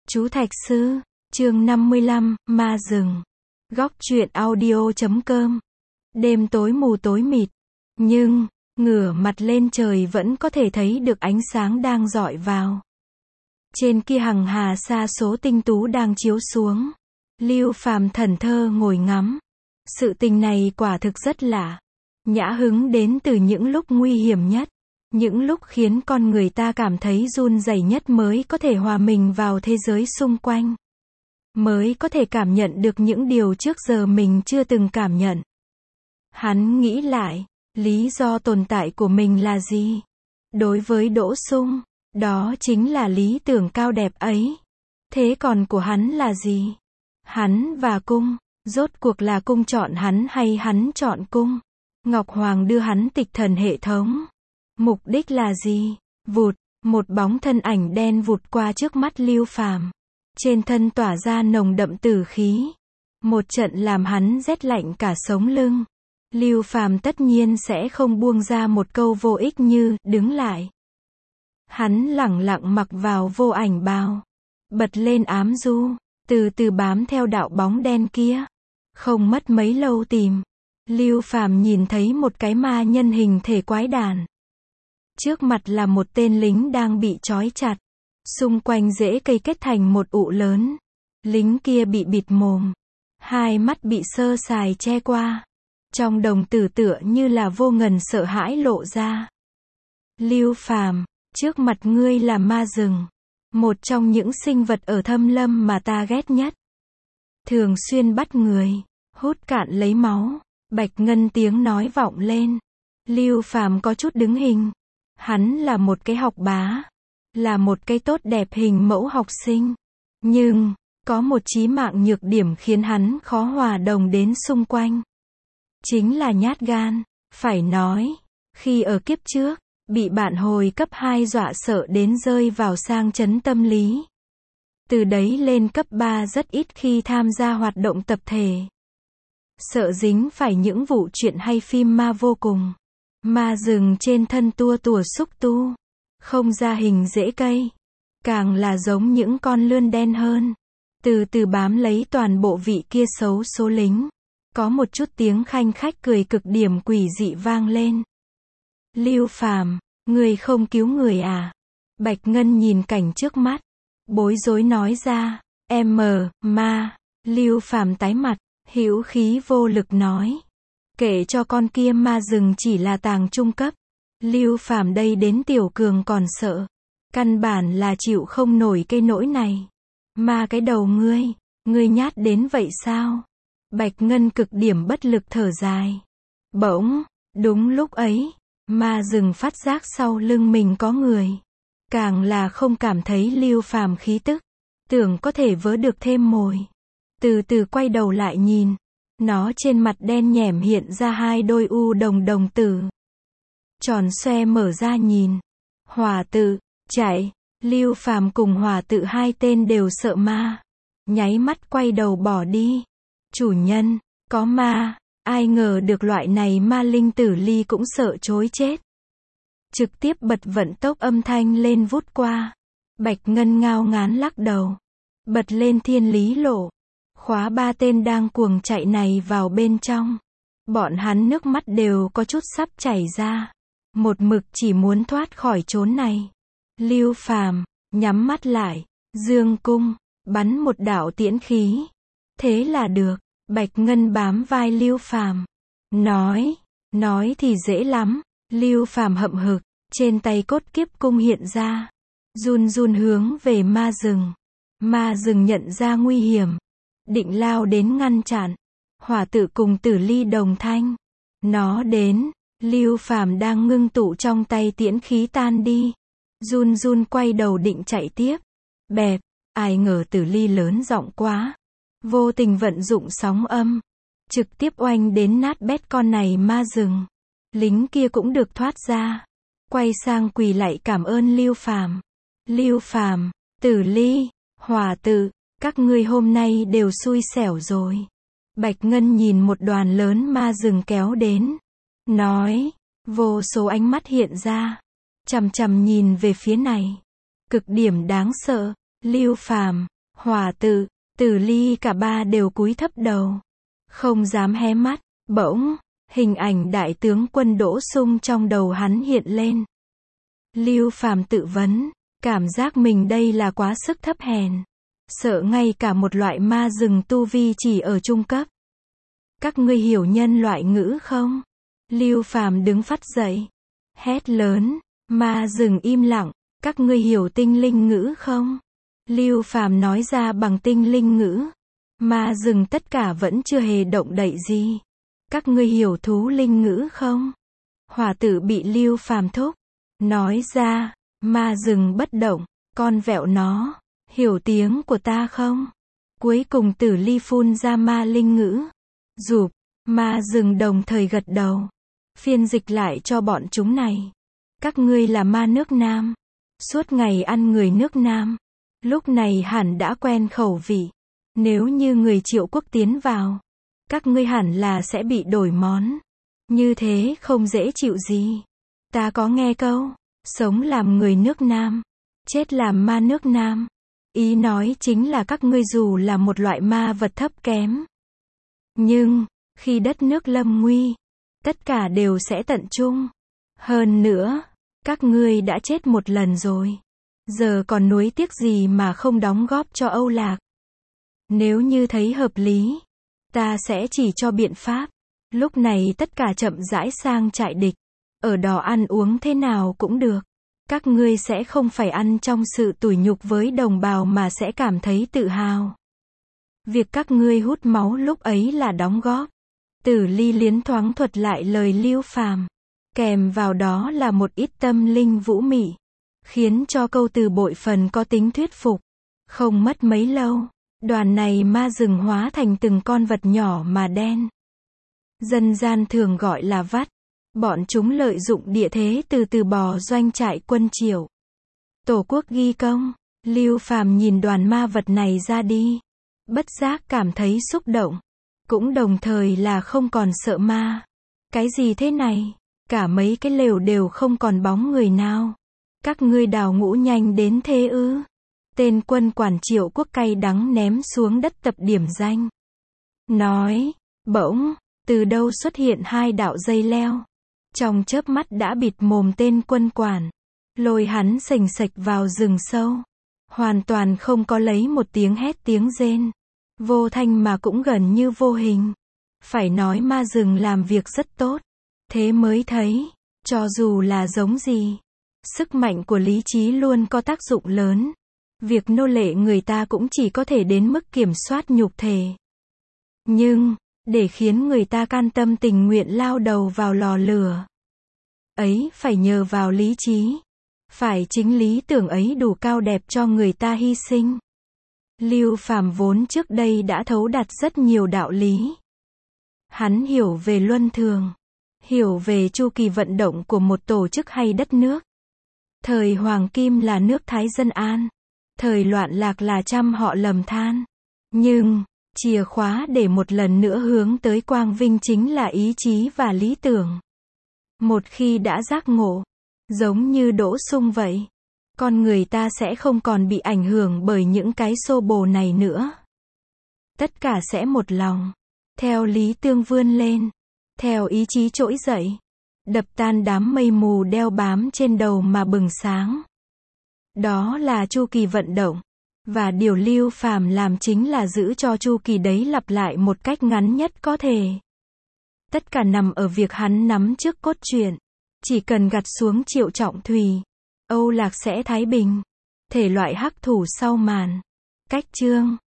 Chú Thạch Sư, chương 55, Ma Rừng. Góc truyện audio.com. Đêm tối mù tối mịt, nhưng, ngửa mặt lên trời vẫn có thể thấy được ánh sáng đang rọi vào. Trên kia hằng hà sa số tinh tú đang chiếu xuống. Lưu Phàm thẫn thờ ngồi ngắm. Sự tình này quả thực rất lạ. Nhã hứng đến từ những lúc nguy hiểm nhất. Những lúc khiến con người ta cảm thấy run rẩy nhất mới có thể hòa mình vào thế giới xung quanh. Mới có thể cảm nhận được những điều trước giờ mình chưa từng cảm nhận. Hắn nghĩ lại, lý do tồn tại của mình là gì? Đối với Đỗ Sung, đó chính là lý tưởng cao đẹp ấy. Thế còn của hắn là gì? Hắn và cung, rốt cuộc là cung chọn hắn hay hắn chọn cung? Ngọc Hoàng đưa hắn tịch thần hệ thống. Mục đích là gì? Vụt, một bóng thân ảnh đen vụt qua trước mắt Lưu Phàm. Trên thân tỏa ra nồng đậm tử khí. Một trận làm hắn rét lạnh cả sống lưng. Lưu Phàm tất nhiên sẽ không buông ra một câu vô ích như đứng lại. Hắn lẳng lặng mặc vào vô ảnh bào, bật lên ám du, từ từ bám theo đạo bóng đen kia. Không mất mấy lâu tìm, Lưu Phàm nhìn thấy một cái ma nhân hình thể quái đản. Trước mặt là một tên lính đang bị trói chặt. Xung quanh rễ cây kết thành một ụ lớn. Lính kia bị bịt mồm. Hai mắt bị sơ sài che qua. Trong đồng tử tựa như là vô ngần sợ hãi lộ ra. Lưu Phàm, trước mặt ngươi là ma rừng. Một trong những sinh vật ở thâm lâm mà ta ghét nhất. Thường xuyên bắt người, hút cạn lấy máu. Bạch ngân tiếng nói vọng lên. Lưu Phàm có chút đứng hình. Hắn là một cái học bá. Là một cái tốt đẹp hình mẫu học sinh. Nhưng, có một chí mạng nhược điểm khiến hắn khó hòa đồng đến xung quanh. Chính là nhát gan. Phải nói, khi ở kiếp trước, bị bạn hồi cấp 2 dọa sợ đến rơi vào sang chấn tâm lý. Từ đấy lên cấp 3 rất ít khi tham gia hoạt động tập thể. Sợ dính phải những vụ chuyện hay phim ma vô cùng. Ma rừng trên thân tua tủa xúc tu. Không ra hình rễ cây. Càng là giống những con lươn đen hơn. Từ từ bám lấy toàn bộ vị kia xấu số lính. Có một chút tiếng khanh khách cười cực điểm quỷ dị vang lên. Lưu Phàm, người không cứu người à? Bạch Ngân nhìn cảnh trước mắt. Bối rối nói ra. Ma. Lưu Phàm tái mặt. Hữu khí vô lực nói. Kể cho con kia ma rừng chỉ là tàng trung cấp. Lưu Phàm đây đến tiểu cường còn sợ. Căn bản là chịu không nổi cái nỗi này. Ma cái đầu ngươi nhát đến vậy sao? Bạch Ngân cực điểm bất lực thở dài. Bỗng, đúng lúc ấy, ma rừng phát giác sau lưng mình có người. Càng là không cảm thấy Lưu Phàm khí tức. Tưởng có thể vớ được thêm mồi. Từ từ quay đầu lại nhìn. Nó trên mặt đen nhẻm hiện ra hai đôi u đồng tử. Tròn xoe mở ra nhìn. Hỏa tự, chạy. Lưu Phàm cùng Hỏa tự hai tên đều sợ ma. Nháy mắt quay đầu bỏ đi. Chủ nhân, có ma. Ai ngờ được loại này ma linh tử ly cũng sợ chối chết. Trực tiếp bật vận tốc âm thanh lên vút qua. Bạch Ngân ngao ngán lắc đầu. Bật lên thiên lý lộ. Khóa ba tên đang cuồng chạy này vào bên trong. Bọn hắn nước mắt đều có chút sắp chảy ra. Một mực chỉ muốn thoát khỏi chốn này. Lưu Phàm nhắm mắt lại, dương cung, bắn một đạo tiễn khí. Thế là được. Bạch Ngân bám vai Lưu Phàm. Nói thì dễ lắm. Lưu Phàm hậm hực, trên tay cốt kiếp cung hiện ra. Run hướng về ma rừng. Ma rừng nhận ra nguy hiểm. Định lao đến ngăn chặn. Hỏa tự cùng Tử Ly đồng thanh. Nó đến. Lưu Phàm đang ngưng tụ trong tay tiễn khí tan đi. Run quay đầu định chạy tiếp. Bẹp, ai ngờ Tử Ly lớn giọng quá. Vô tình vận dụng sóng âm. Trực tiếp oanh đến nát bét con này ma rừng. Lính kia cũng được thoát ra. Quay sang quỳ lạy cảm ơn Lưu Phàm. Lưu Phàm, Tử Ly, Hỏa tự, các ngươi hôm nay đều xui xẻo rồi. Bạch Ngân nhìn một đoàn lớn ma rừng kéo đến. Nói, vô số ánh mắt hiện ra. Chằm chằm nhìn về phía này. Cực điểm đáng sợ. Lưu Phàm, Hòa tự, Tử Ly cả ba đều cúi thấp đầu, không dám hé mắt. Bỗng, hình ảnh đại tướng quân Đỗ Sung trong đầu hắn hiện lên. Lưu Phàm tự vấn, cảm giác mình đây là quá sức thấp hèn, sợ ngay cả một loại ma rừng tu vi chỉ ở trung cấp. Các ngươi hiểu nhân loại ngữ không? Lưu Phàm đứng phắt dậy, hét lớn. Ma rừng im lặng. Các ngươi hiểu tinh linh ngữ không? Lưu Phàm nói ra bằng tinh linh ngữ. Ma rừng tất cả vẫn chưa hề động đậy gì. Các ngươi hiểu thú linh ngữ không? Hỏa tử bị Lưu Phàm thúc nói ra. Ma rừng bất động, con vẹo nó, hiểu tiếng của ta không? Cuối cùng Tử Ly phun ra ma linh ngữ. Rụp, ma rừng đồng thời gật đầu. Phiên dịch lại cho bọn chúng này. Các ngươi là ma nước Nam, suốt ngày ăn người nước Nam, lúc này hẳn đã quen khẩu vị. Nếu như người Triệu quốc tiến vào, các ngươi hẳn là sẽ bị đổi món. Như thế không dễ chịu gì. Ta có nghe câu, sống làm người nước Nam, chết làm ma nước Nam. Ý nói chính là các ngươi dù là một loại ma vật thấp kém, nhưng, khi đất nước lâm nguy, tất cả đều sẽ tận chung. Hơn nữa, các ngươi đã chết một lần rồi. Giờ còn nuối tiếc gì mà không đóng góp cho Âu Lạc. Nếu như thấy hợp lý, ta sẽ chỉ cho biện pháp. Lúc này tất cả chậm rãi sang trại địch. Ở đó ăn uống thế nào cũng được. Các ngươi sẽ không phải ăn trong sự tủi nhục với đồng bào mà sẽ cảm thấy tự hào. Việc các ngươi hút máu lúc ấy là đóng góp. Tử Ly liến thoáng thuật lại lời Lưu Phàm, kèm vào đó là một ít tâm linh vũ mị, khiến cho câu từ bội phần có tính thuyết phục. Không mất mấy lâu, đoàn này ma rừng hóa thành từng con vật nhỏ mà đen. Dân gian thường gọi là vắt. Bọn chúng lợi dụng địa thế từ từ bò doanh trại quân Triệu. Tổ quốc ghi công. Lưu Phàm nhìn đoàn ma vật này ra đi, bất giác cảm thấy xúc động, cũng đồng thời là không còn sợ ma. Cái gì thế này? Cả mấy cái lều đều không còn bóng người nào. Các ngươi đào ngũ nhanh đến thế ư? Tên quân quản Triệu quốc cay đắng ném xuống đất tập điểm danh. Nói, bỗng, từ đâu xuất hiện hai đạo dây leo. Trong chớp mắt đã bịt mồm tên quân quản, lôi hắn sềnh sệch vào rừng sâu. Hoàn toàn không có lấy một tiếng hét tiếng rên. Vô thanh mà cũng gần như vô hình. Phải nói ma rừng làm việc rất tốt. Thế mới thấy, cho dù là giống gì, sức mạnh của lý trí luôn có tác dụng lớn. Việc nô lệ người ta cũng chỉ có thể đến mức kiểm soát nhục thể. Nhưng, để khiến người ta can tâm tình nguyện lao đầu vào lò lửa ấy phải nhờ vào lý trí. Phải chính lý tưởng ấy đủ cao đẹp cho người ta hy sinh. Lưu Phàm vốn trước đây đã thấu đạt rất nhiều đạo lý. Hắn hiểu về luân thường, hiểu về chu kỳ vận động của một tổ chức hay đất nước. Thời Hoàng Kim là nước Thái dân an, thời loạn lạc là trăm họ lầm than. Nhưng, chìa khóa để một lần nữa hướng tới quang vinh chính là ý chí và lý tưởng. Một khi đã giác ngộ, giống như Đỗ Sung vậy, con người ta sẽ không còn bị ảnh hưởng bởi những cái xô bồ này nữa. Tất cả sẽ một lòng, theo lý tương vươn lên, theo ý chí trỗi dậy, đập tan đám mây mù đeo bám trên đầu mà bừng sáng. Đó là chu kỳ vận động. Và điều Lưu Phàm làm chính là giữ cho chu kỳ đấy lặp lại một cách ngắn nhất có thể. Tất cả nằm ở việc hắn nắm trước cốt truyện. Chỉ cần gặt xuống Triệu Trọng Thùy, Âu Lạc sẽ thái bình. Thể loại hắc thủ sau màn. Cách chương